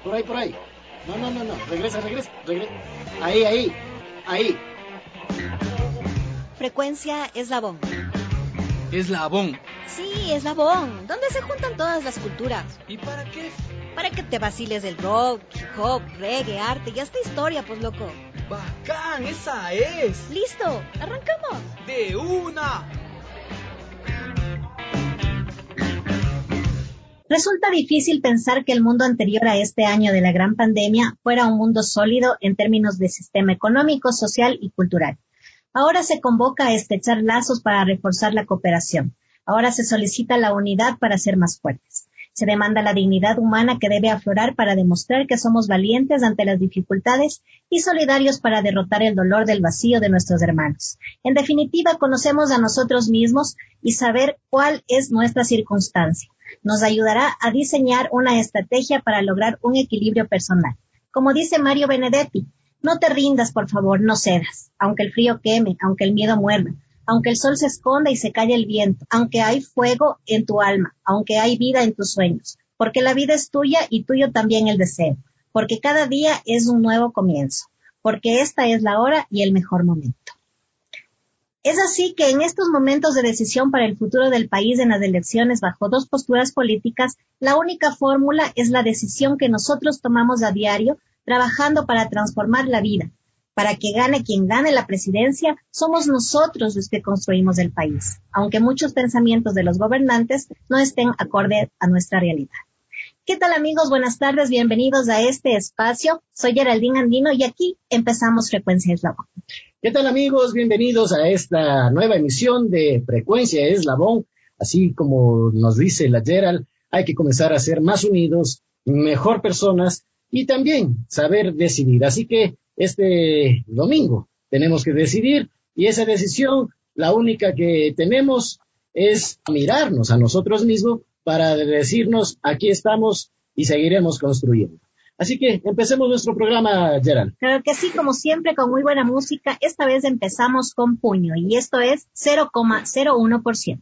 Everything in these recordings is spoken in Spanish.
Por ahí, por ahí. No. Regresa. Ahí. Frecuencia Eslabón. Eslabón. Sí, Eslabón. ¿Dónde se juntan todas las culturas? ¿Y para qué? Para que te vaciles del rock, hip hop, reggae, arte y hasta historia, pues loco. ¡Bacán! ¡Esa es! ¡Listo! ¡Arrancamos! ¡De una! Resulta difícil pensar que el mundo anterior a este año de la gran pandemia fuera un mundo sólido en términos de sistema económico, social y cultural. Ahora se convoca a estrechar lazos para reforzar la cooperación. Ahora se solicita la unidad para ser más fuertes. Se demanda la dignidad humana que debe aflorar para demostrar que somos valientes ante las dificultades y solidarios para derrotar el dolor del vacío de nuestros hermanos. En definitiva, conocemos a nosotros mismos y saber cuál es nuestra circunstancia nos ayudará a diseñar una estrategia para lograr un equilibrio personal. Como dice Mario Benedetti, no te rindas, por favor, no cedas, aunque el frío queme, aunque el miedo muerda, aunque el sol se esconda y se calle el viento, aunque hay fuego en tu alma, aunque hay vida en tus sueños, porque la vida es tuya y tuyo también el deseo, porque cada día es un nuevo comienzo, porque esta es la hora y el mejor momento. Es así que en estos momentos de decisión para el futuro del país en las elecciones bajo dos posturas políticas, la única fórmula es la decisión que nosotros tomamos a diario, trabajando para transformar la vida. Para que gane quien gane la presidencia, somos nosotros los que construimos el país, aunque muchos pensamientos de los gobernantes no estén acorde a nuestra realidad. ¿Qué tal, amigos? Buenas tardes, bienvenidos a este espacio. Soy Geraldine Andino y aquí empezamos Frecuencia Eslabón. ¿Qué tal, amigos? Bienvenidos a esta nueva emisión de Frecuencia Eslabón. Así como nos dice la Gerald, hay que comenzar a ser más unidos, mejor personas y también saber decidir. Así que este domingo tenemos que decidir y esa decisión, la única que tenemos es mirarnos a nosotros mismos para decirnos, aquí estamos y seguiremos construyendo. Así que empecemos nuestro programa, Gerald. Claro que sí, como siempre, con muy buena música. Esta vez empezamos con Puño y esto es 0,01%.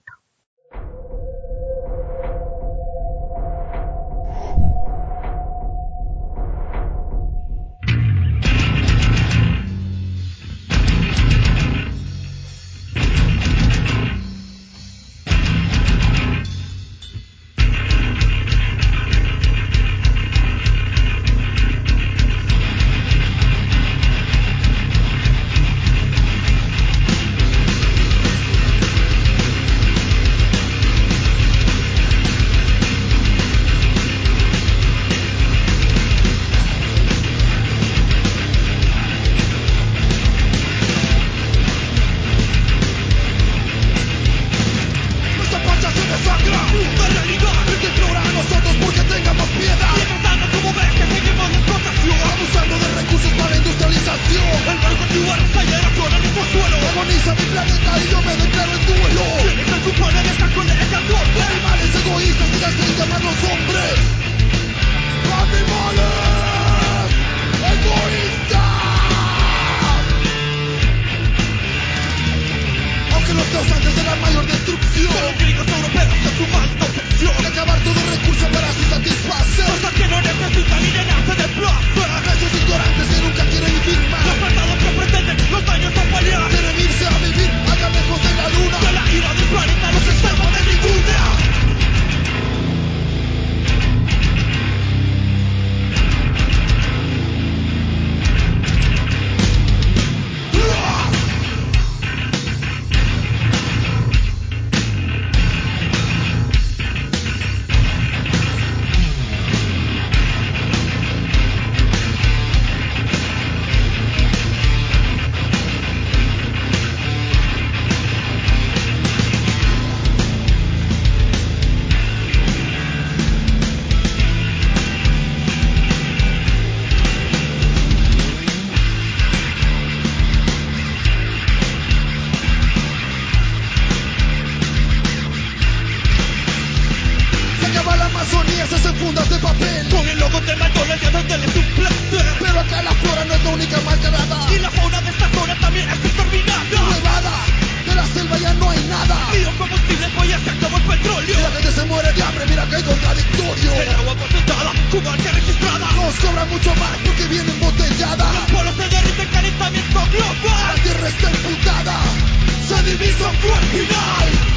mucho más porque viene embotellada. Los polos se derriten, calentamiento global. La tierra está emputada, se divisa un cruel final.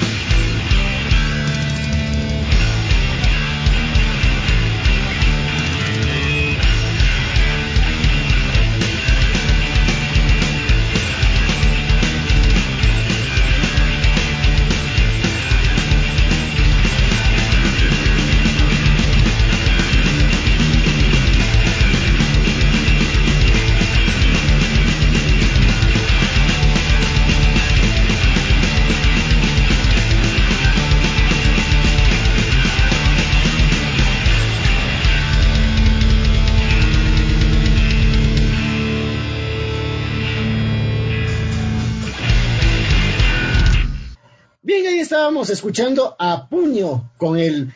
Bien, ahí estábamos escuchando a Puño con el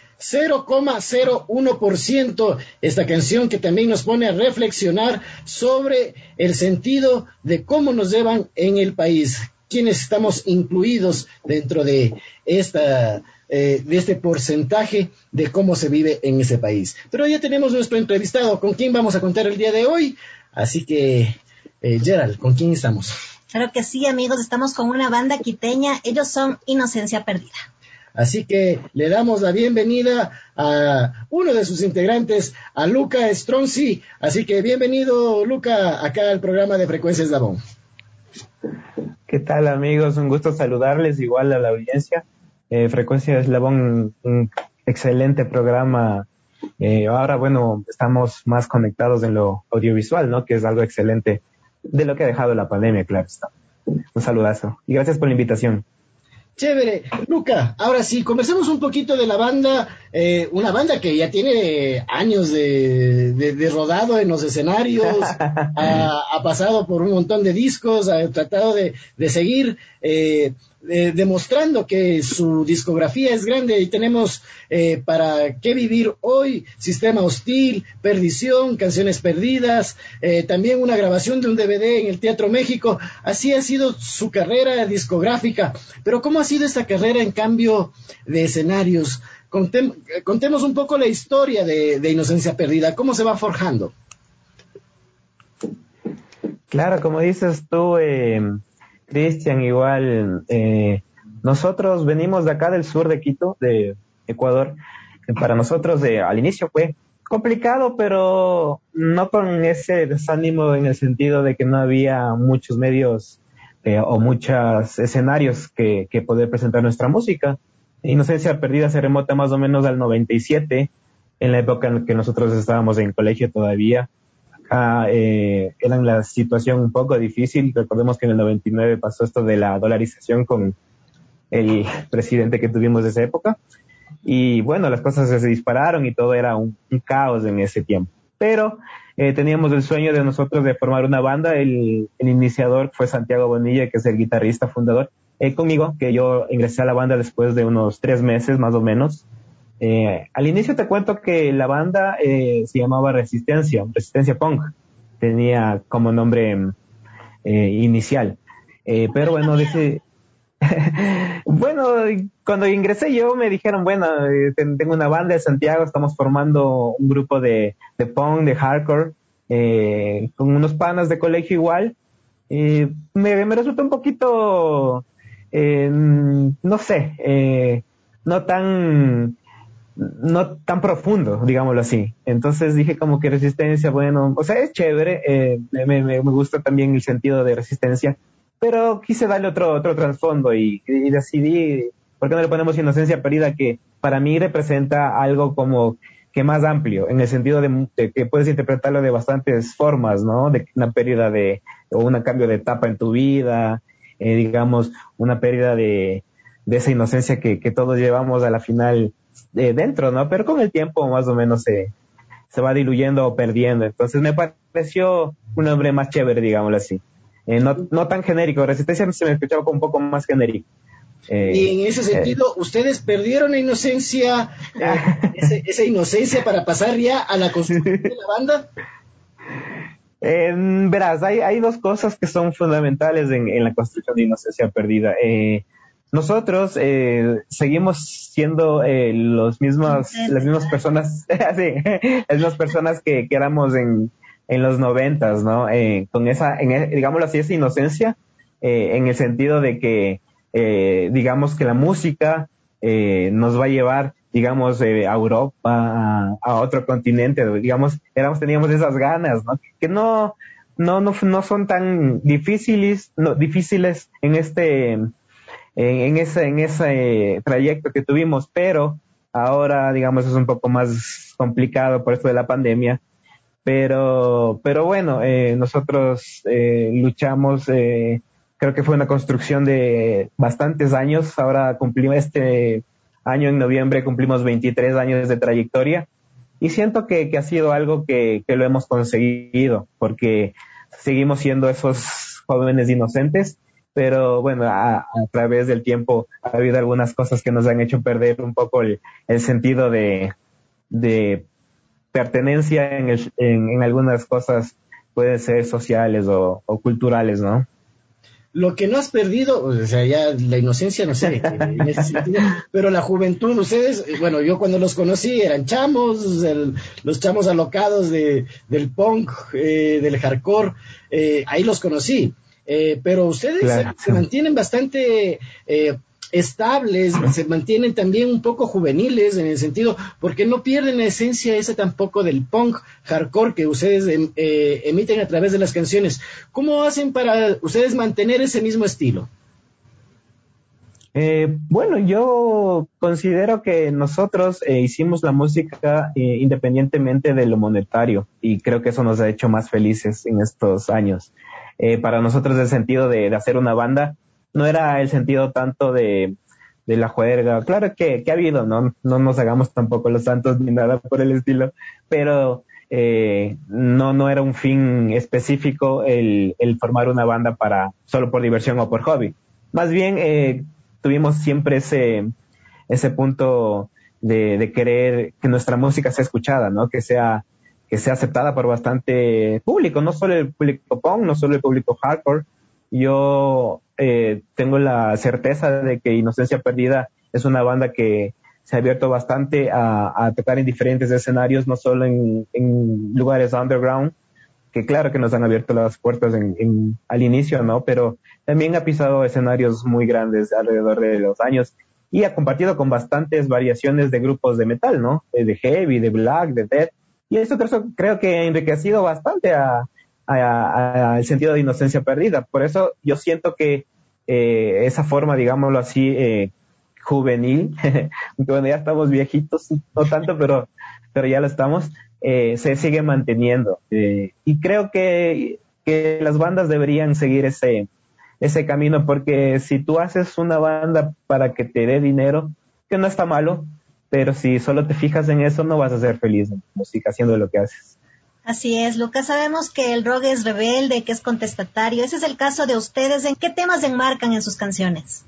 0,01%, esta canción que también nos pone a reflexionar sobre el sentido de cómo nos llevan en el país, quiénes estamos incluidos dentro de este porcentaje de cómo se vive en ese país. Pero ya tenemos nuestro entrevistado, con quién vamos a contar el día de hoy, así que Gerald, ¿con quién estamos? Claro que sí, amigos, estamos con una banda quiteña, ellos son Inocencia Perdida. Así que le damos la bienvenida a uno de sus integrantes, a Luca Stronzi. Así que bienvenido, Luca, acá al programa de Frecuencia Eslabón. ¿Qué tal, amigos? Un gusto saludarles, igual a la audiencia. Frecuencia Eslabón, un excelente programa. Ahora, bueno, estamos más conectados en lo audiovisual, ¿no? Que es algo excelente de lo que ha dejado la pandemia, claro está. Un saludazo y gracias por la invitación. Chévere. Luca, ahora sí, conversemos un poquito de la banda, una banda que ya tiene años de rodado en los escenarios, ha pasado por un montón de discos, ha tratado de seguir demostrando que su discografía es grande y tenemos Para qué vivir hoy, Sistema Hostil, Perdición, Canciones Perdidas, también una grabación de un DVD en el Teatro México. Así ha sido su carrera discográfica, pero ¿cómo ha sido esta carrera en cambio de escenarios? Contemos un poco la historia de Inocencia Perdida, ¿cómo se va forjando? Claro, como dices tú, Cristian, igual, nosotros venimos de acá del sur de Quito, de Ecuador. Para nosotros al inicio fue complicado, pero no con ese desánimo en el sentido de que no había muchos medios o muchos escenarios que poder presentar nuestra música. Inocencia Perdida se remota más o menos al 97, en la época en que nosotros estábamos en colegio todavía. Era la situación un poco difícil. Recordemos que en el 99 pasó esto de la dolarización con el presidente que tuvimos de esa época. Y bueno, las cosas se dispararon y todo era un caos en ese tiempo. Pero teníamos el sueño de nosotros de formar una banda. El iniciador fue Santiago Bonilla, que es el guitarrista fundador, conmigo, que yo ingresé a la banda después de unos 3 meses más o menos. Al inicio te cuento que la banda se llamaba Resistencia Punk, tenía como nombre inicial, pero bueno, bueno, cuando ingresé yo me dijeron, bueno, tengo una banda de Santiago, estamos formando un grupo de punk, de hardcore, con unos panas de colegio igual. Me resultó un poquito, no sé, no tan profundo, digámoslo así. Entonces dije como que Resistencia, bueno, o sea, es chévere, me gusta también el sentido de Resistencia, pero quise darle otro trasfondo y decidí, ¿por qué no le ponemos Inocencia Perdida? Que para mí representa algo como que más amplio, en el sentido de que puedes interpretarlo de bastantes formas, ¿no? De una pérdida o un cambio de etapa en tu vida, digamos, una pérdida de esa inocencia que todos llevamos a la final dentro, ¿no? Pero con el tiempo más o menos se va diluyendo o perdiendo. Entonces me pareció un nombre más chévere, digámoslo así. No tan genérico. Resistencia se me escuchaba como un poco más genérico. Y en ese sentido, ¿ustedes perdieron la inocencia, esa inocencia para pasar ya a la construcción de la banda? Verás, hay dos cosas que son fundamentales en la construcción de Inocencia Perdida. nosotros seguimos siendo las mismas personas, sí, las mismas personas que éramos en los 90s, ¿no? Con digámoslo así, esa inocencia, en el sentido de que, digamos que la música nos va a llevar, digamos, a Europa, a otro continente, digamos, teníamos esas ganas, ¿no? Que no son tan difíciles en ese trayecto que tuvimos, pero ahora, digamos, es un poco más complicado por esto de la pandemia. Pero bueno, nosotros luchamos, creo que fue una construcción de bastantes años. Ahora cumplimos este año en noviembre, cumplimos 23 años de trayectoria, y siento que ha sido algo que lo hemos conseguido, porque seguimos siendo esos jóvenes inocentes, pero bueno, a través del tiempo ha habido algunas cosas que nos han hecho perder un poco el sentido de pertenencia en algunas cosas, pueden ser sociales o culturales, ¿no? Lo que no has perdido, o sea, ya la inocencia, no sé, en ese sentido, pero la juventud, ustedes, bueno, yo cuando los conocí eran chamos, los chamos alocados del punk, del hardcore, ahí los conocí, pero ustedes Claro. se mantienen bastante estables, se mantienen también un poco juveniles en el sentido, porque no pierden la esencia esa tampoco del punk hardcore que ustedes emiten a través de las canciones. ¿Cómo hacen para ustedes mantener ese mismo estilo? Bueno, yo considero que nosotros hicimos la música independientemente de lo monetario, y creo que eso nos ha hecho más felices en estos años. Para nosotros el sentido de hacer una banda no era el sentido tanto de la juerga. Claro que ha habido, no nos hagamos tampoco los santos ni nada por el estilo, pero no era un fin específico el formar una banda solo por diversión o por hobby. Más bien tuvimos siempre ese punto de querer que nuestra música sea escuchada, ¿no? Que sea aceptada por bastante público, no solo el público punk, no solo el público hardcore. Yo tengo la certeza de que Inocencia Perdida es una banda que se ha abierto bastante a tocar en diferentes escenarios, no solo en lugares underground, que claro que nos han abierto las puertas al inicio, ¿no? Pero también ha pisado escenarios muy grandes alrededor de los años, y ha compartido con bastantes variaciones de grupos de metal, ¿no? De heavy, de black, de death, y eso creo que ha enriquecido bastante al sentido de Inocencia Perdida. Por eso yo siento que esa forma, digámoslo así, juvenil, bueno, ya estamos viejitos, no tanto, pero ya lo estamos, se sigue manteniendo. Y creo que las bandas deberían seguir ese camino, porque si tú haces una banda para que te dé dinero, que no está malo, pero si solo te fijas en eso, no vas a ser feliz en música haciendo lo que haces. Así es, Lucas. Sabemos que el rock es rebelde, que es contestatario. Ese es el caso de ustedes. ¿En qué temas se enmarcan en sus canciones?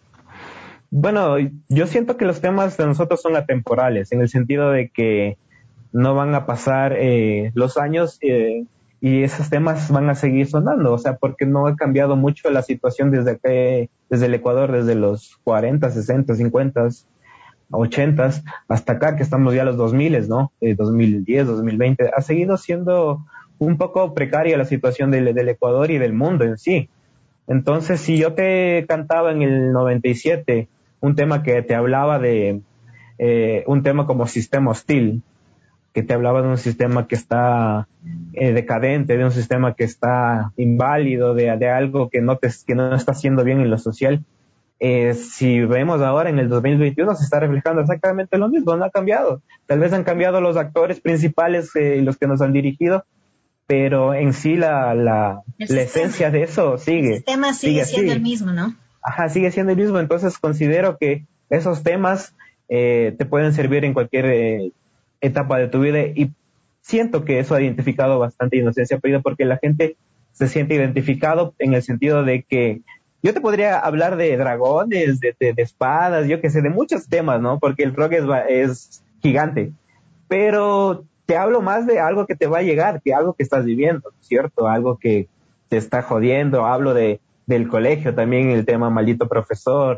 Bueno, yo siento que los temas de nosotros son atemporales, en el sentido de que no van a pasar los años y esos temas van a seguir sonando, o sea, porque no ha cambiado mucho la situación desde el Ecuador, desde los 40, 60, 50, 80 hasta acá, que estamos ya a los 2000, ¿no? 2010, 2020, ha seguido siendo un poco precaria la situación del Ecuador y del mundo en sí. Entonces, si yo te cantaba en el 97 un tema que te hablaba de un tema como Sistema Hostil, que te hablaba de un sistema que está decadente, de un sistema que está inválido, de algo que no está haciendo bien en lo social, si vemos ahora en el 2021 se está reflejando exactamente lo mismo, no ha cambiado. Tal vez han cambiado los actores principales, los que nos han dirigido, pero en sí la esencia de eso sigue. El sistema sigue siendo así. el mismo, ¿no? Ajá, sigue siendo el mismo. Entonces considero que esos temas te pueden servir en cualquier etapa de tu vida, y siento que eso ha identificado bastante Inocencia Perdida, porque la gente se siente identificado en el sentido de que yo te podría hablar de dragones, de espadas, yo que sé, de muchos temas, ¿no? Porque el rock es gigante, pero te hablo más de algo que te va a llegar, que algo que estás viviendo, ¿cierto? Algo que te está jodiendo. Hablo del colegio también, el tema Maldito Profesor,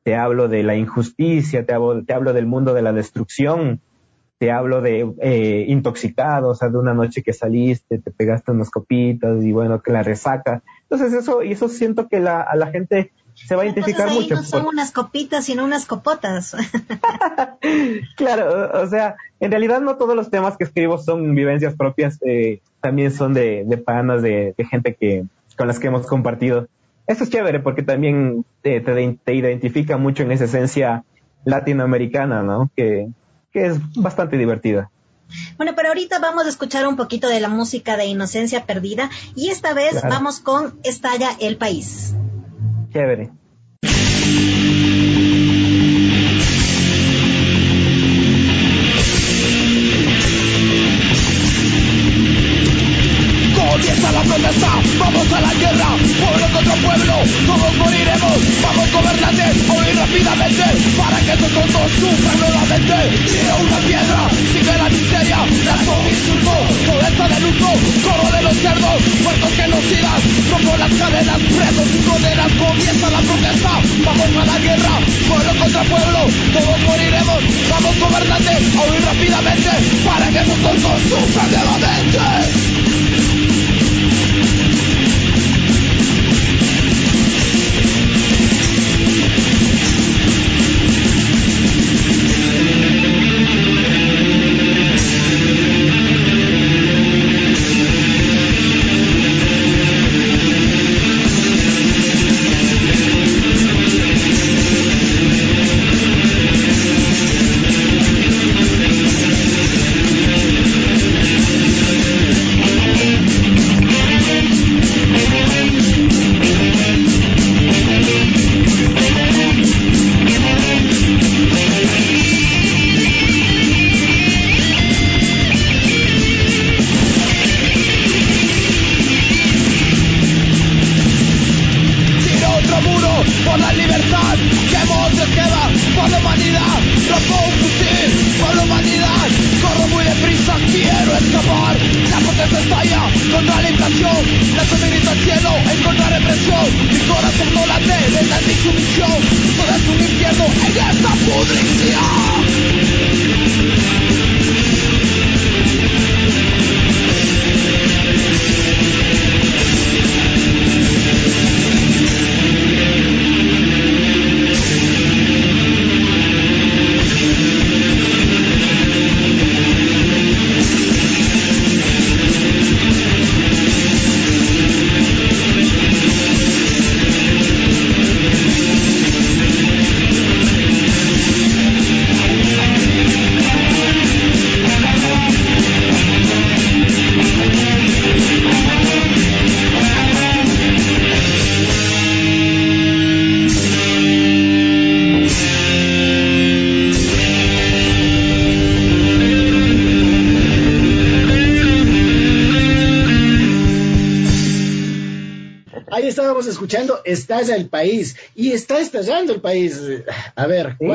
te hablo de la injusticia, te hablo del mundo de la destrucción, te hablo de intoxicado, o sea, de una noche que saliste, te pegaste unas copitas y bueno, que la resaca. Entonces eso siento que a la gente se va a identificar entonces ahí mucho. no son unas copitas, sino unas copotas. Claro, o sea, en realidad no todos los temas que escribo son vivencias propias, también son de panas, de gente con las que hemos compartido. Eso es chévere porque también te identifica mucho en esa esencia latinoamericana, ¿no? Que es bastante divertida. Bueno, pero ahorita vamos a escuchar un poquito de la música de Inocencia Perdida y esta vez Claro. vamos con Estalla el País. Chévere. Comienza la protesta, vamos a la guerra, pueblo contra pueblo, todos moriremos, vamos gobernantes, a huir rápidamente, para que estos tontos sufran nuevamente. Tiro una piedra, sigue la miseria, lanzo mi insulto, pobreza de luto, coro de los cerdos, muertos genocidas, rompo las cadenas, presos y condenas. Comienza la protesta, vamos a la guerra, pueblo contra pueblo, todos moriremos, vamos gobernantes, a huir rápidamente, para que estos tontos sufran nuevamente. Ahí estábamos escuchando Estalla el País, y está estallando el país. A ver, Sí.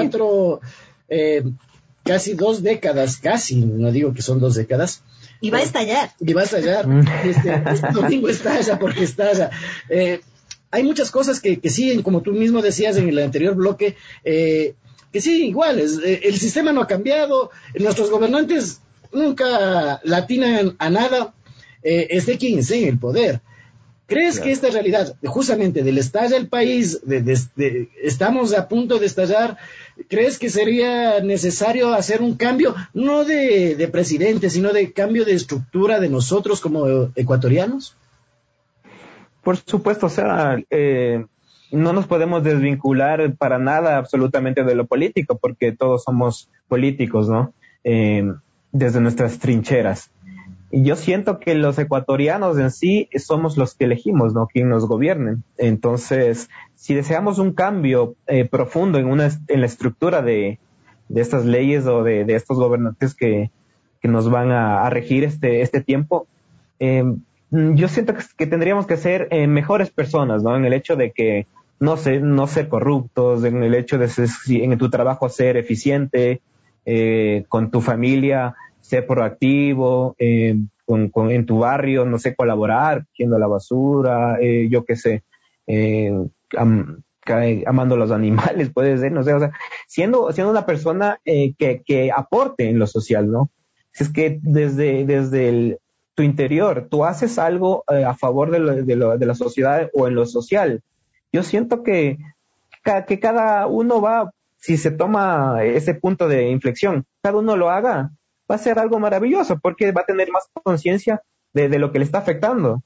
casi 2 décadas, casi, no digo que son 2 décadas. Y va a estallar. Y va a estallar. Este domingo estalla porque estalla. Hay muchas cosas que siguen, como tú mismo decías en el anterior bloque, que siguen iguales. El sistema no ha cambiado, nuestros gobernantes nunca latinan a nada, esté quien esté en el poder. ¿Crees que esta realidad, justamente del estalla el país, estamos a punto de estallar, crees que sería necesario hacer un cambio, no de presidente, sino de cambio de estructura de nosotros como ecuatorianos? Por supuesto, o sea, no nos podemos desvincular para nada absolutamente de lo político, porque todos somos políticos, ¿no? Desde nuestras trincheras. Y yo siento que los ecuatorianos en sí somos los que elegimos, ¿no? Quien nos gobierne. Entonces, si deseamos un cambio profundo en la estructura de estas leyes o de estos gobernantes que nos van a regir este tiempo, yo siento que tendríamos que ser mejores personas, ¿no? En el hecho de que no ser corruptos, en el hecho de en tu trabajo ser eficiente, con tu familia ser proactivo, en tu barrio, no sé, colaborar, yendo a la basura, yo qué sé, amando a los animales, puede ser, no sé, o sea, siendo una persona que aporte en lo social, ¿no? Si es que desde tu interior tú haces algo a favor de la sociedad o en lo social, yo siento que cada uno va, si se toma ese punto de inflexión, cada uno lo haga, va a ser algo maravilloso porque va a tener más conciencia de lo que le está afectando.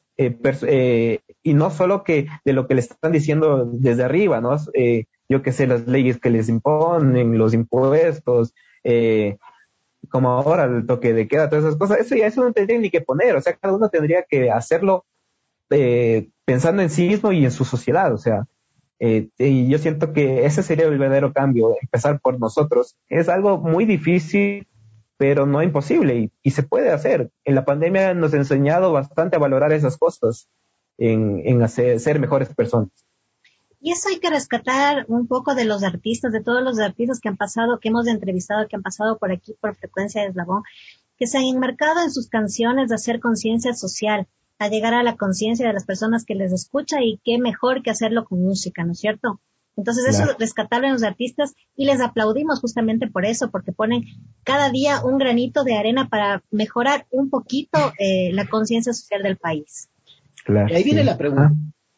Y no solo que de lo que le están diciendo desde arriba, ¿no? Yo que sé, las leyes que les imponen, los impuestos, como ahora el toque de queda, todas esas cosas, eso no tendría ni que poner, o sea, cada uno tendría que hacerlo pensando en sí mismo y en su sociedad, o sea, y yo siento que ese sería el verdadero cambio, empezar por nosotros. Es algo muy difícil, pero no imposible, y se puede hacer. En la pandemia nos ha enseñado bastante a valorar esas cosas, en ser mejores personas. Y eso hay que rescatar un poco de los artistas, de todos los artistas que han pasado, que hemos entrevistado, que han pasado por aquí por Frecuencia de Eslabón, que se han enmarcado en sus canciones de hacer conciencia social, a llegar a la conciencia de las personas que les escucha, y qué mejor que hacerlo con música, ¿no es cierto? Entonces eso es rescatable en los artistas, y les aplaudimos justamente por eso, porque ponen cada día un granito de arena para mejorar un poquito la conciencia social del país. Claro, y ahí viene la pregunta.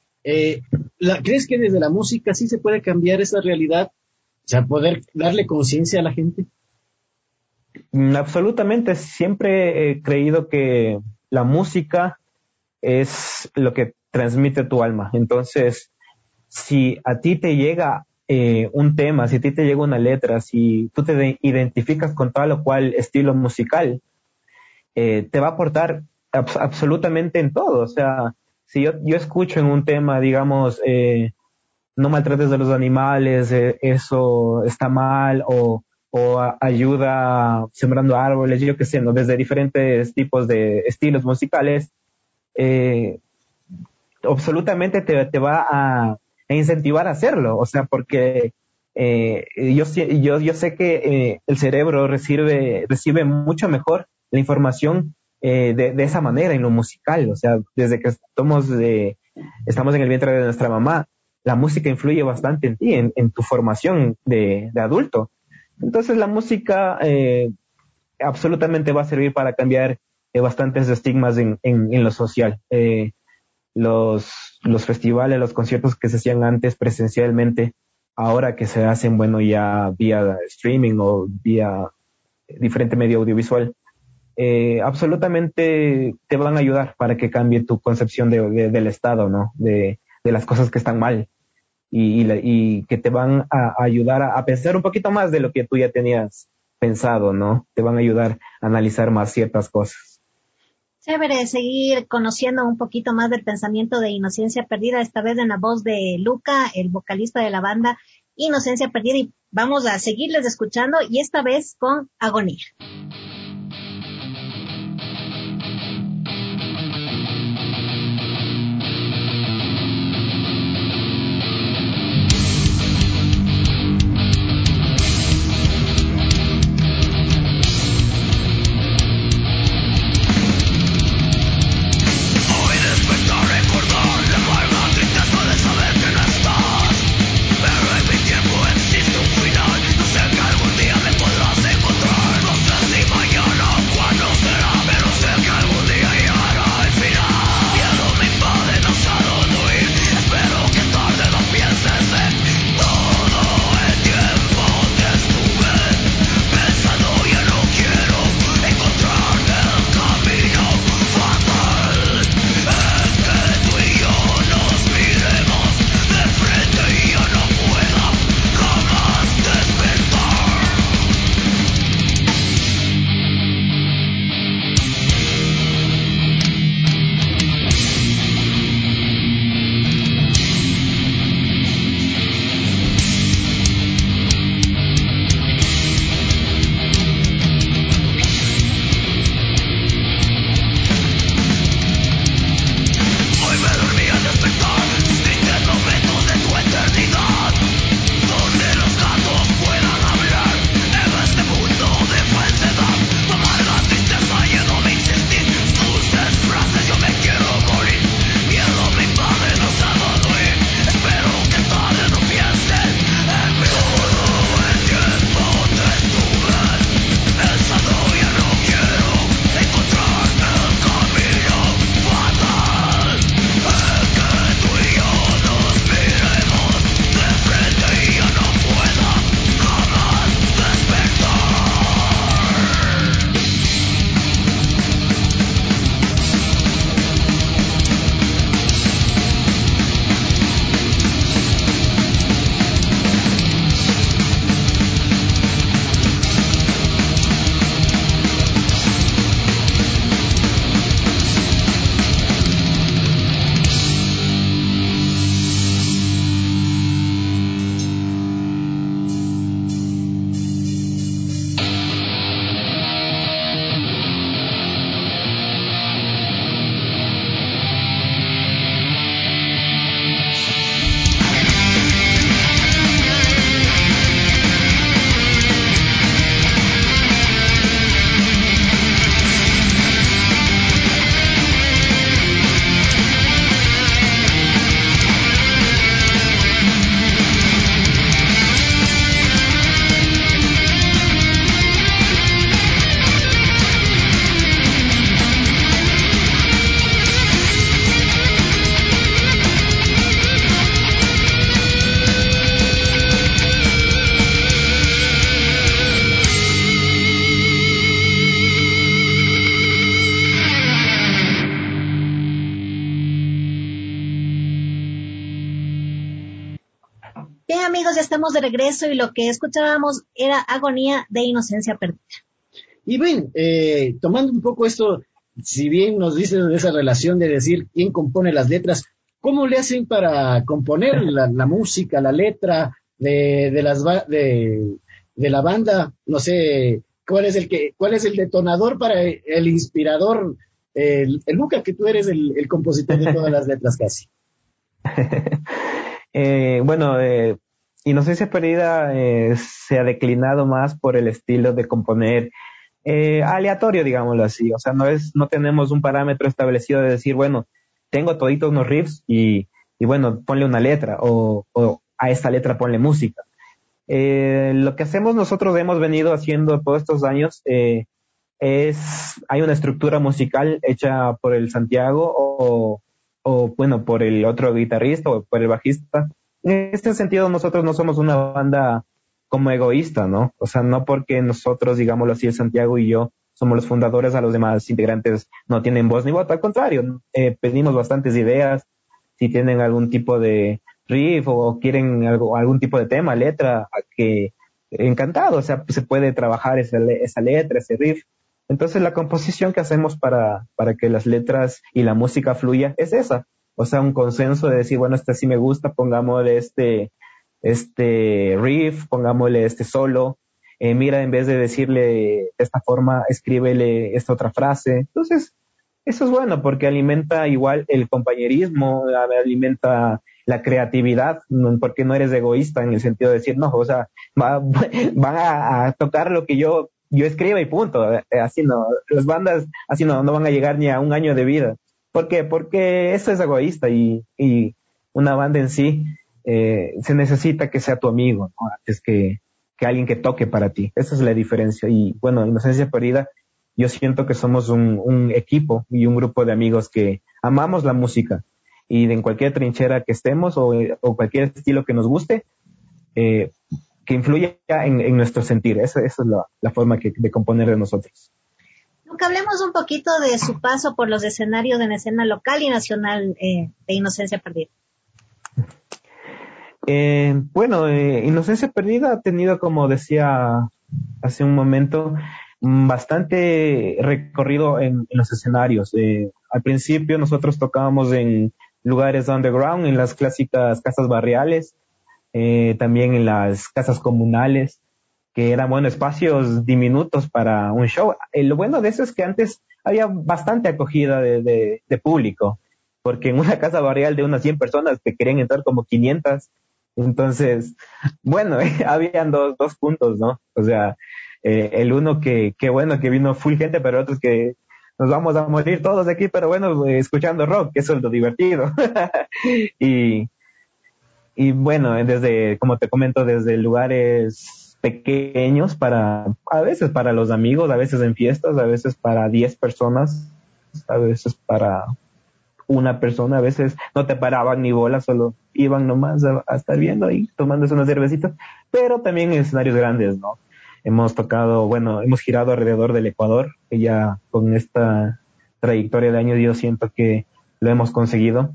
¿Crees que desde la música sí se puede cambiar esa realidad? O sea, poder darle conciencia a la gente. Absolutamente, siempre he creído que la música es lo que transmite tu alma. Entonces, si a ti te llega un tema, si a ti te llega una letra, si tú te identificas con tal o cual estilo musical, te va a aportar absolutamente en todo. O sea, si yo escucho en un tema, digamos, no maltrates a los animales, eso está mal, o ayuda sembrando árboles, yo qué sé, ¿no? Desde diferentes tipos de estilos musicales, absolutamente te va a incentivar a hacerlo, o sea, porque yo sé que el cerebro recibe mucho mejor la información de esa manera en lo musical, o sea, desde que estamos en el vientre de nuestra mamá, la música influye bastante en ti, en tu formación de adulto. Entonces la música absolutamente va a servir para cambiar bastantes estigmas en lo social. Los festivales, los conciertos que se hacían antes presencialmente, ahora que se hacen, bueno, ya vía streaming o vía diferente medio audiovisual, absolutamente te van a ayudar para que cambie tu concepción del Estado, ¿no? De las cosas que están mal, y que te van a ayudar a pensar un poquito más de lo que tú ya tenías pensado, ¿no? Te van a ayudar a analizar más ciertas cosas. Chévere seguir conociendo un poquito más del pensamiento de Inocencia Perdida, esta vez en la voz de Luca, el vocalista de la banda Inocencia Perdida, y vamos a seguirles escuchando, y esta vez con Agonía. Pero en mi tiempo existe un final. No sé que algún día me podrás encontrar. No sé si mañana ya estamos de regreso y lo que escuchábamos era Agonía de Inocencia Perdida. Y bien, tomando un poco esto, si bien nos dices de esa relación de decir quién compone las letras, ¿cómo le hacen para componer la música, la letra de la banda? No sé, cuál es el detonador para el inspirador? El Luca, que tú eres el compositor de todas las letras casi. Bueno, Inocencia Perdida se ha declinado más por el estilo de componer aleatorio, digámoslo así. O sea, no tenemos un parámetro establecido de decir, bueno, tengo toditos unos riffs y bueno, ponle una letra o a esta letra ponle música. Lo que hacemos nosotros hemos venido haciendo todos estos años hay una estructura musical hecha por el Santiago o bueno, por el otro guitarrista o por el bajista. En este sentido, nosotros no somos una banda como egoísta, ¿no? O sea, no porque nosotros, digámoslo así, el Santiago y yo somos los fundadores, a los demás integrantes no tienen voz ni voto. Al contrario, pedimos bastantes ideas. Si tienen algún tipo de riff o quieren algún tipo de tema, letra, que encantado, o sea, se puede trabajar esa letra, ese riff. Entonces la composición que hacemos para que las letras y la música fluya es esa. O sea, un consenso de decir, bueno, este sí me gusta, pongámosle este riff, pongámosle este solo. Mira, en vez de decirle de esta forma, escríbele esta otra frase. Entonces, eso es bueno porque alimenta igual el compañerismo, alimenta la creatividad, porque no eres egoísta en el sentido de decir, no, o sea, van a tocar lo que yo escriba y punto. Así no, las bandas así no van a llegar ni a un año de vida. ¿Por qué? Porque eso es egoísta y una banda en sí se necesita que sea tu amigo, ¿no? Antes que alguien que toque para ti. Esa es la diferencia. Y bueno, Inocencia Perdida, yo siento que somos un equipo y un grupo de amigos que amamos la música y en cualquier trinchera que estemos o cualquier estilo que nos guste, que influya en nuestro sentir. Esa es la forma de componer de nosotros. Luca, hablemos un poquito de su paso por los escenarios en la escena local y nacional de Inocencia Perdida. Bueno, Inocencia Perdida ha tenido, como decía hace un momento, bastante recorrido en los escenarios. Al principio nosotros tocábamos en lugares underground, en las clásicas casas barriales, también en las casas comunales, que eran, bueno, espacios diminutos para un show. Lo bueno de eso es que antes había bastante acogida de público, porque en una casa barrial de unas 100 personas te querían entrar como 500. Entonces, bueno, habían dos puntos, ¿no? O sea, el uno que bueno, que vino full gente, pero otros que nos vamos a morir todos de aquí, pero bueno, escuchando rock, que eso es lo divertido. Y bueno, como te comento, desde lugares pequeños a veces para los amigos, a veces en fiestas, a veces para 10 personas, a veces para una persona, a veces no te paraban ni bola, solo iban nomás a estar viendo ahí, tomándose unas cervecitas, pero también en escenarios grandes, ¿no? Hemos girado alrededor del Ecuador, que ya con esta trayectoria de años yo siento que lo hemos conseguido.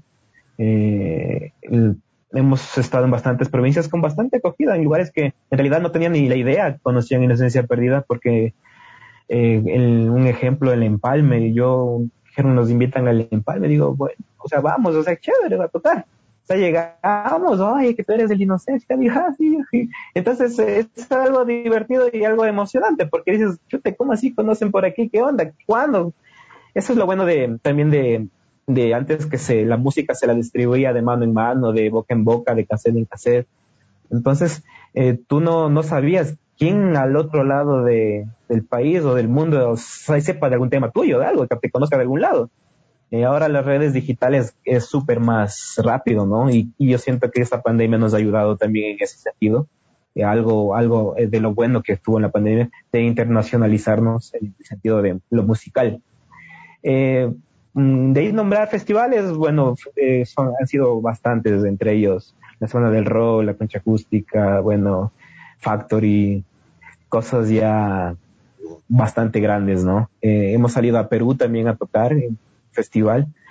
Hemos estado en bastantes provincias con bastante acogida, en lugares que en realidad no tenían ni la idea, conocían Inocencia Perdida, porque un ejemplo, el Empalme, dijeron, nos invitan al Empalme, digo, bueno, o sea, vamos, o sea, chévere, va a tocar. O sea, llegamos, oye, que tú eres de la Inocencia, digo, sí. Entonces, es algo divertido y algo emocionante, porque dices, chute, ¿cómo así conocen por aquí? ¿Qué onda? ¿Cuándo? Eso es lo bueno también de antes que la música se la distribuía de mano en mano, de boca en boca, de cassette en cassette. Entonces, tú no sabías quién al otro lado del país o del mundo sepa de algún tema tuyo, de algo, que te conozca de algún lado. Ahora las redes digitales es súper más rápido, ¿no? Y yo siento que esta pandemia nos ha ayudado también en ese sentido. Algo de lo bueno que estuvo en la pandemia, de internacionalizarnos en el sentido de lo musical. De ahí nombrar festivales, bueno, han sido bastantes, entre ellos la Semana del Rock, la Concha Acústica, bueno, Factory, cosas ya bastante grandes, ¿no? Hemos salido a Perú también a tocar en festival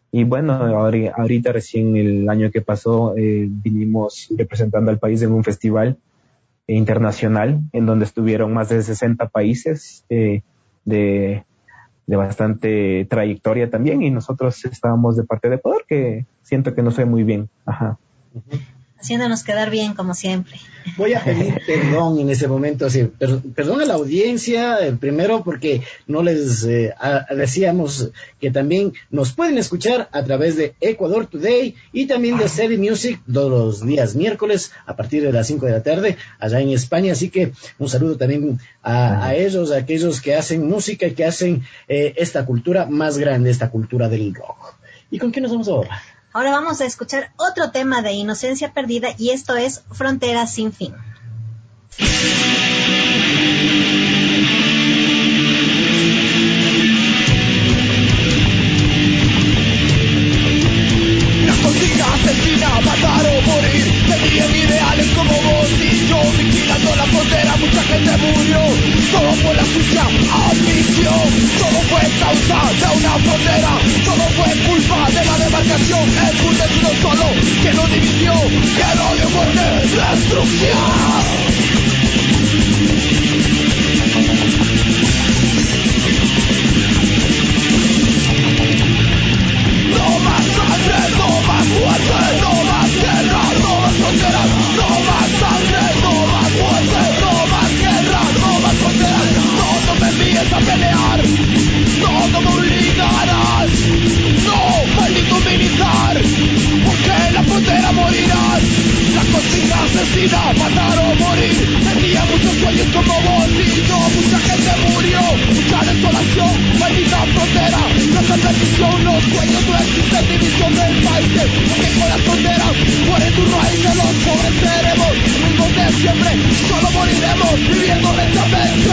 Y bueno, ahorita recién el año que pasó vinimos representando al país en un festival internacional en donde estuvieron más de 60 países de bastante trayectoria también, y nosotros estábamos de parte de Ecuador, que siento que nos fue muy bien. Ajá. Haciéndonos quedar bien como siempre. Voy a pedir perdón en ese momento, sí, perdón a la audiencia, primero porque no les decíamos que también nos pueden escuchar a través de Ecuador Today y también de CD Music todos los días miércoles a partir de las 5 de la tarde allá en España, así que un saludo también a ellos, a aquellos que hacen música y que hacen esta cultura más grande, esta cultura del rock. ¿Y con qué nos vamos ahora? Ahora vamos a escuchar otro tema de Inocencia Perdida y esto es Fronteras sin fin. La consigna asesina, matar o morir. Tenían ideales como vos y yo, vigilando la frontera, mucha gente murió. Todo fue la sucia ambición, todo fue causa de una frontera, todo fue culpa de la demarcación. El punto es uno solo, que nos dividió, que el odio, muerte, destrucción. No más sangre, no más muerte, no más guerra, no más fronteras, no más sangre, no más muerte, no más guerra, no más fronteras. No me envíes a pelear, no me obligarás, no, maldito militar, porque la frontera morirás. La consigna asesina, matar o morir. Tenía muchos sueños como vos y yo, mucha gente murió, mucha desolación, maldita frontera, la perdición, los sueños no existen, división del país, porque con las fronteras mueren tus raíces, los pobres seremos amigos de siempre, solo moriremos viviendo lentamente.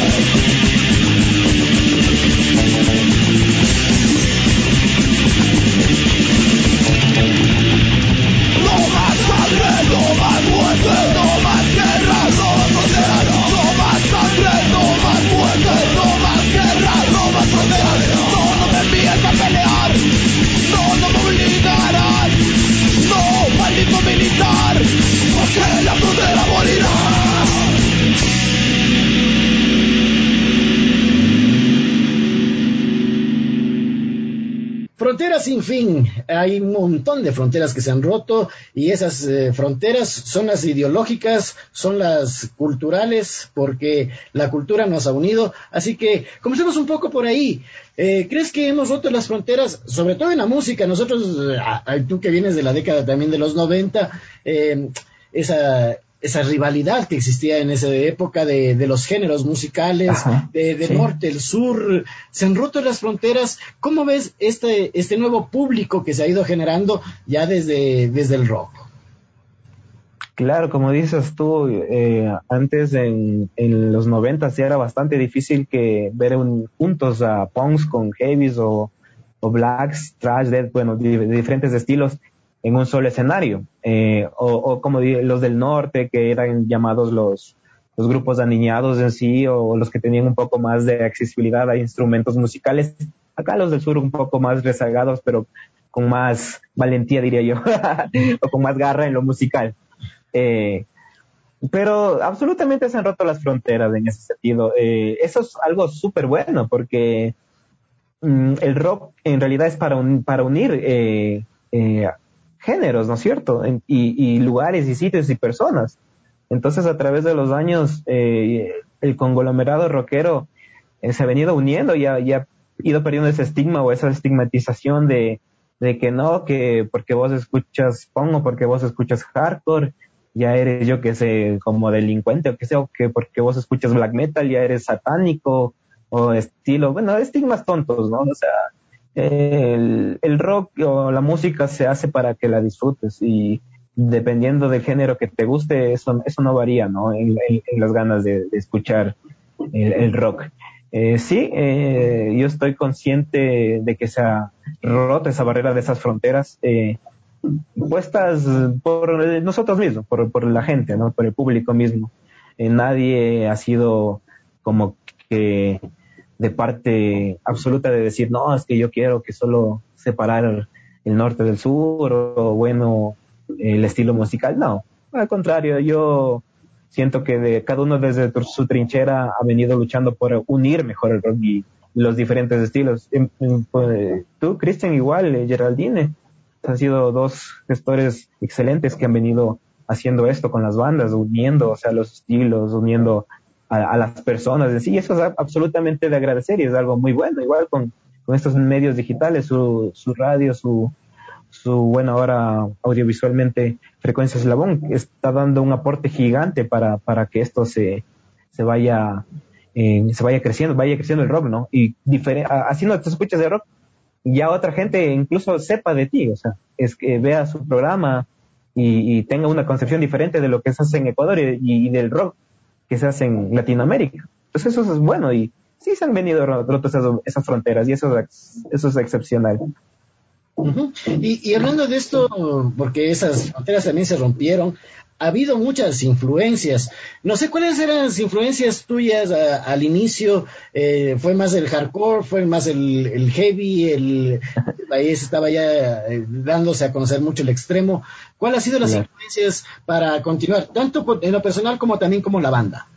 No más sangre, no más muerte, no más guerra, no más fronteras, no más sangre, no más muerte, no más guerra, no más fronteras. No me envíes a pelear, no me obligarás, no, maldito militar, porque la frontera morirá. Fronteras sin fin. Hay un montón de fronteras que se han roto y esas fronteras son las ideológicas, son las culturales, porque la cultura nos ha unido. Así que comencemos un poco por ahí. ¿Crees que hemos roto las fronteras, sobre todo en la música? Nosotros, tú que vienes de la década también de los 90, esa rivalidad que existía en esa época de los géneros musicales, Ajá, de sí. norte, el sur, se han roto las fronteras. ¿Cómo ves este nuevo público que se ha ido generando ya desde el rock? Claro, como dices tú, antes en los 90 ya era bastante difícil que ver juntos a punks con heavies o blacks, thrash, death, bueno, de diferentes estilos en un solo escenario. O como los del norte, que eran llamados los grupos aniñados en sí, o los que tenían un poco más de accesibilidad a instrumentos musicales. Acá los del sur un poco más rezagados, pero con más valentía, diría yo, o con más garra en lo musical. Pero absolutamente se han roto las fronteras en ese sentido. Eso es algo súper bueno, porque el rock en realidad es para unir géneros, ¿no es cierto? Y lugares y sitios y personas. Entonces, a través de los años, el conglomerado rockero se ha venido uniendo y ha ido perdiendo ese estigma o esa estigmatización de que no, que porque vos escuchas punk o porque vos escuchas hardcore, ya eres, yo que sé, como delincuente o que sea, o que porque vos escuchas black metal ya eres satánico o estilo, bueno, estigmas tontos, ¿no? O sea, el rock o la música se hace para que la disfrutes, y dependiendo del género que te guste, eso no varía, ¿no? En las ganas de escuchar el rock. Sí, yo estoy consciente de que se ha roto esa barrera de esas fronteras, puestas por nosotros mismos, por la gente, ¿no? Por el público mismo. Nadie ha sido como que de parte absoluta de decir, no, es que yo quiero que solo separar el norte del sur o bueno, el estilo musical. No, al contrario, yo siento que cada uno desde su trinchera ha venido luchando por unir mejor el rock y los diferentes estilos. Pues, tú, Cristian, igual, Geraldine, han sido dos gestores excelentes que han venido haciendo esto con las bandas, uniendo, o sea, los estilos, uniendo a las personas en sí, y eso es absolutamente de agradecer y es algo muy bueno, igual con estos medios digitales, su radio, su bueno, ahora audiovisualmente Frecuencia Eslabón está dando un aporte gigante para que esto se vaya creciendo el rock, ¿no? Y así no te escuchas de rock, ya otra gente incluso sepa de ti, o sea, es que vea su programa y tenga una concepción diferente de lo que se hace en Ecuador y del rock que se hace en Latinoamérica. Entonces eso es bueno y sí se han venido rotos esas fronteras y eso es excepcional. Uh-huh. Y hablando de esto, porque esas fronteras también se rompieron, ha habido muchas influencias. No sé cuáles eran las influencias tuyas al inicio. ¿Fue más el hardcore? ¿Fue más el heavy? Ahí estaba ya dándose a conocer mucho el extremo. ¿Cuáles han sido las influencias para continuar, tanto en lo personal como también como la banda?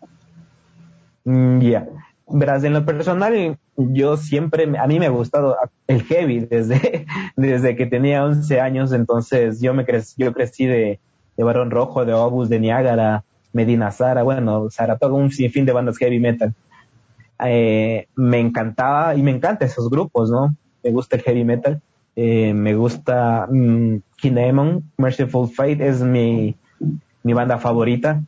Ya. Verás, en lo personal, yo siempre, a mí me ha gustado el heavy desde que tenía 11 años, entonces yo crecí de Barón Rojo, de Obus, de Niágara, Medina Zara, bueno, Saratoga, un sinfín de bandas heavy metal. Me encantaba y me encantan esos grupos, ¿no? Me gusta el heavy metal, me gusta Kinemon, Merciful Fate es mi banda favorita.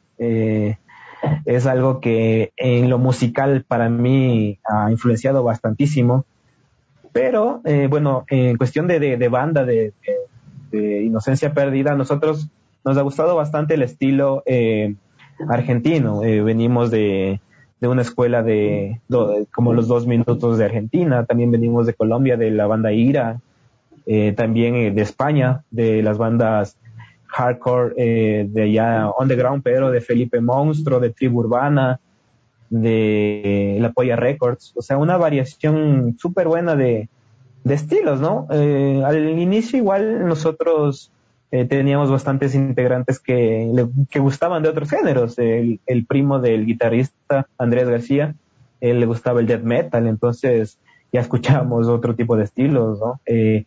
Es algo que en lo musical para mí ha influenciado bastantísimo, pero bueno, en cuestión de banda, de Inocencia Perdida, nosotros nos ha gustado bastante el estilo argentino. Venimos de una escuela como los 2 minutos de Argentina, también venimos de Colombia, de la banda Ira, también de España, de las bandas hardcore de allá underground, pero de Felipe Monstruo, de Tribu Urbana, de La Polla Records, o sea, una variación súper buena de estilos, ¿no? Al inicio igual nosotros teníamos bastantes integrantes que gustaban de otros géneros. El primo del guitarrista Andrés García, él le gustaba el death metal, entonces ya escuchábamos otro tipo de estilos, ¿no?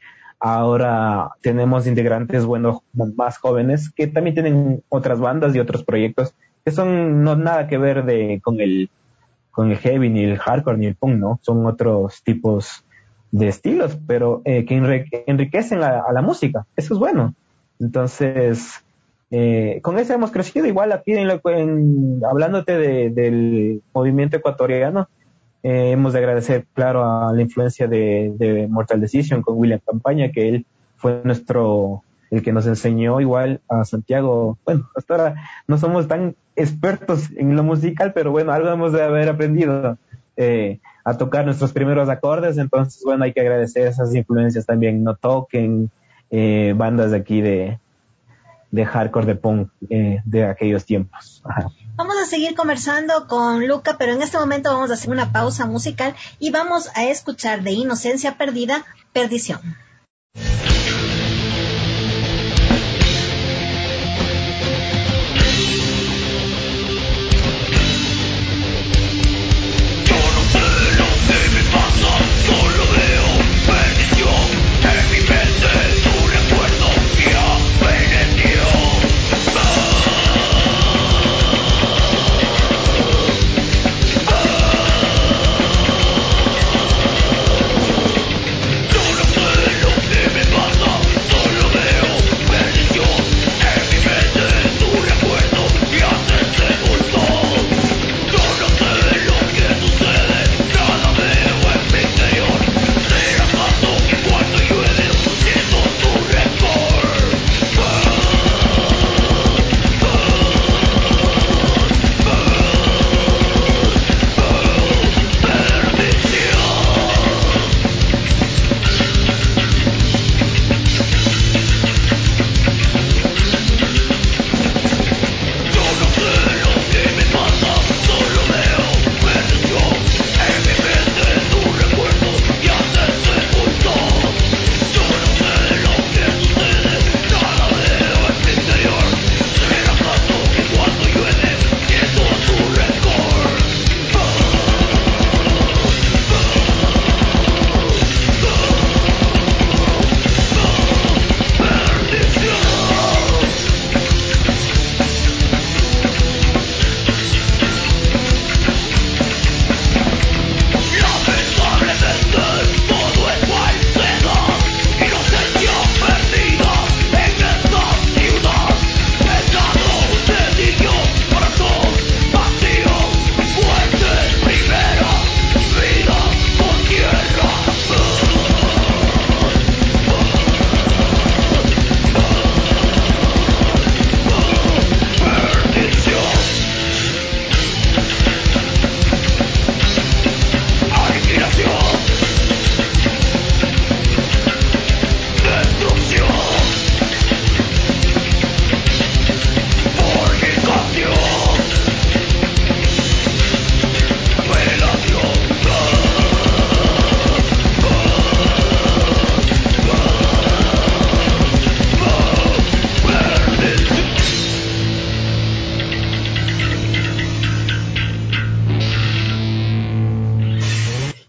Ahora tenemos integrantes, bueno, más jóvenes que también tienen otras bandas y otros proyectos que son no nada que ver con el heavy, ni el hardcore, ni el punk, ¿no? Son otros tipos de estilos, pero que enriquecen a la música. Eso es bueno. Entonces, con eso hemos crecido. Igual aquí hablándote del movimiento ecuatoriano, hemos de agradecer, claro, a la influencia de Mortal Decision con William Campaña, que él fue el que nos enseñó igual a Santiago. Bueno, hasta ahora no somos tan expertos en lo musical, pero bueno, algo hemos de haber aprendido a tocar nuestros primeros acordes, entonces bueno, hay que agradecer esas influencias también. No Token, bandas de aquí de hardcore, de punk, de aquellos tiempos. Ajá. Vamos a seguir conversando con Luca, pero en este momento vamos a hacer una pausa musical y vamos a escuchar de Inocencia Perdida, Perdición. Yo no sé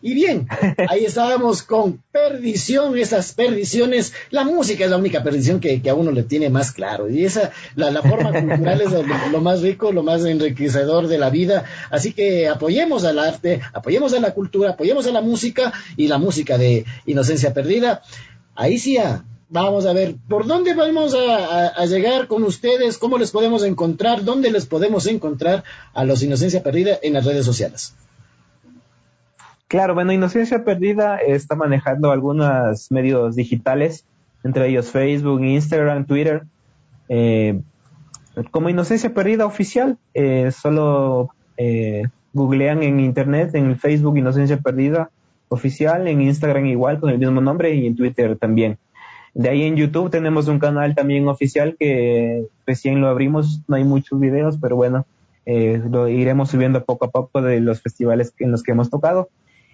Y bien, ahí estábamos con Perdición, esas perdiciones. La música es la única perdición que a uno le tiene más claro. Y esa, la forma cultural es lo más rico, lo más enriquecedor de la vida. Así que apoyemos al arte, apoyemos a la cultura, apoyemos a la música y la música de Inocencia Perdida. Ahí sí, vamos a ver, ¿por dónde vamos a llegar con ustedes? ¿Cómo les podemos encontrar? ¿Dónde les podemos encontrar a los Inocencia Perdida en las redes sociales? Claro, bueno, Inocencia Perdida está manejando algunos medios digitales, entre ellos Facebook, Instagram, Twitter, como Inocencia Perdida Oficial. Solo googlean en internet, en Facebook Inocencia Perdida Oficial, en Instagram igual con el mismo nombre y en Twitter también. De ahí en YouTube tenemos un canal también oficial que recién lo abrimos, no hay muchos videos, pero bueno, lo iremos subiendo poco a poco de los festivales en los que hemos tocado.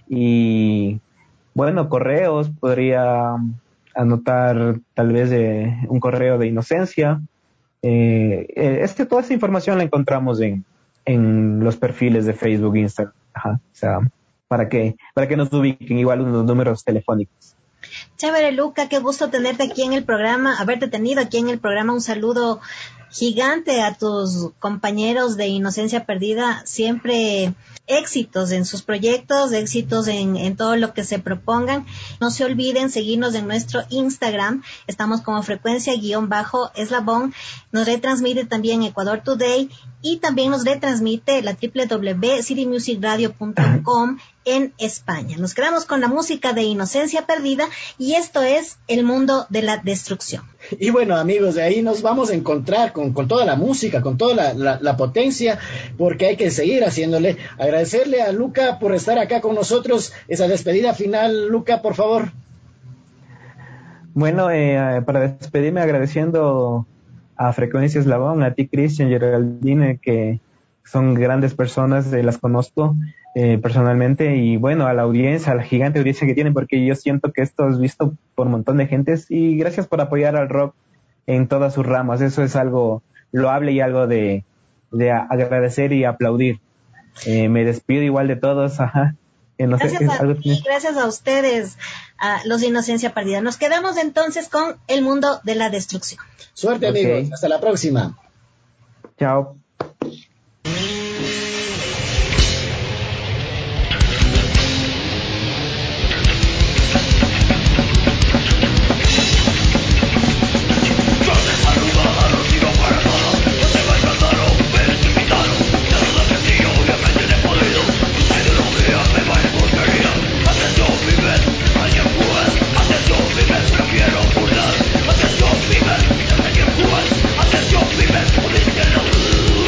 Y bueno, correos, podría anotar tal vez un correo de Inocencia. Toda esta información la encontramos en los perfiles de Facebook, Instagram, o sea, para que nos ubiquen igual unos números telefónicos. Chévere, Luca, qué gusto tenerte aquí en el programa, haberte tenido aquí en el programa. Un saludo gigante a tus compañeros de Inocencia Perdida, siempre éxitos en sus proyectos, éxitos en todo lo que se propongan. No se olviden seguirnos en nuestro Instagram, estamos como frecuencia_eslabón, nos retransmite también Ecuador Today y también nos retransmite la www.citymusicradio.com en España. Nos quedamos con la música de Inocencia Perdida y esto es El Mundo de la Destrucción. Y bueno, amigos, de ahí nos vamos a encontrar con toda la música, con toda la potencia, porque hay que seguir haciéndole. Agradecerle a Luca por estar acá con nosotros. Esa despedida final, Luca, por favor. Bueno, para despedirme agradeciendo a Frecuencia Eslabón, a ti, Cristian, Geraldine, que son grandes personas, las conozco personalmente, y bueno, a la audiencia, a la gigante audiencia que tienen, porque yo siento que esto es visto por un montón de gentes, y gracias por apoyar al rock en todas sus ramas. Eso es algo loable y algo de agradecer y aplaudir. Me despido igual de todos. Gracias a ustedes, a los Inocencia Perdida. Nos quedamos entonces con El Mundo de la Destrucción. Suerte, amigos, hasta la próxima. Chao. Atención, vives, por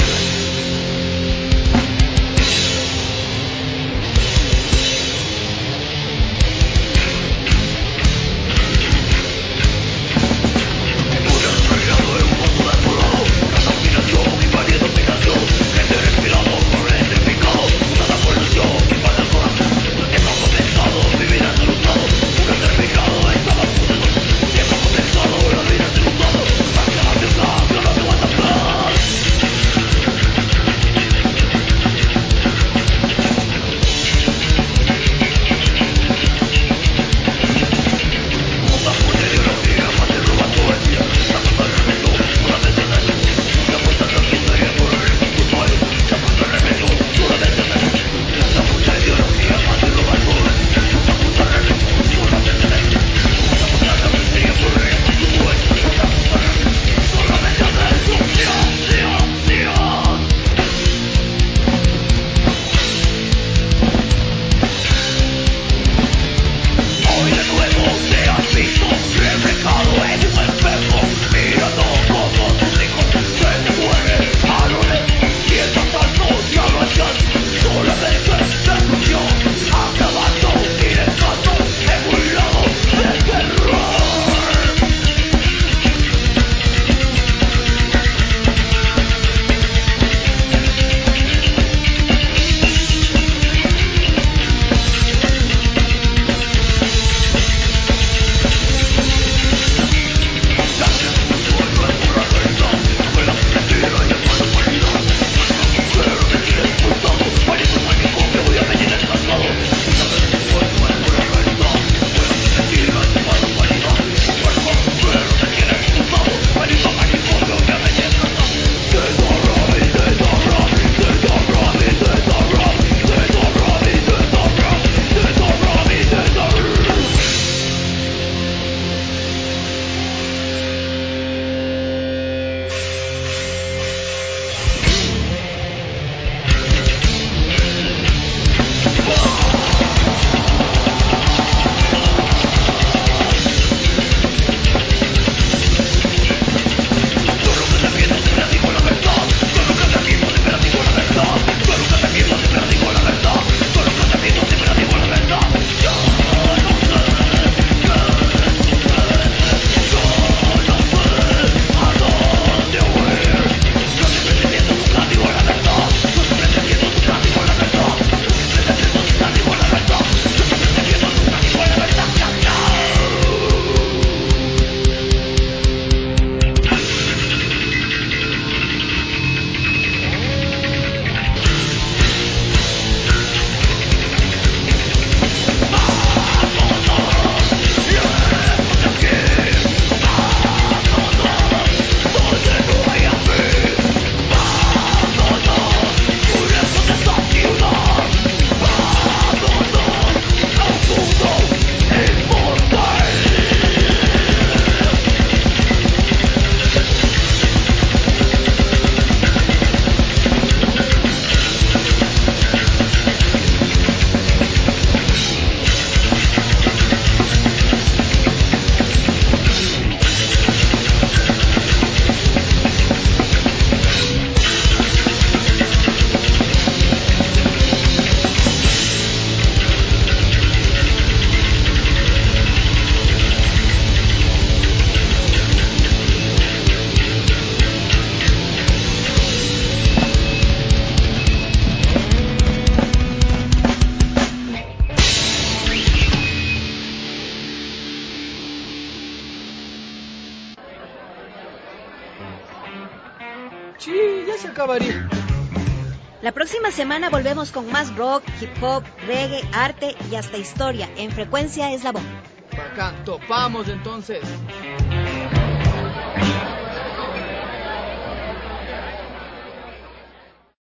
Sí, ya se acabaría. La próxima semana volvemos con más rock, hip hop, reggae, arte y hasta historia en Frecuencia Eslabón. Bacán, topamos entonces.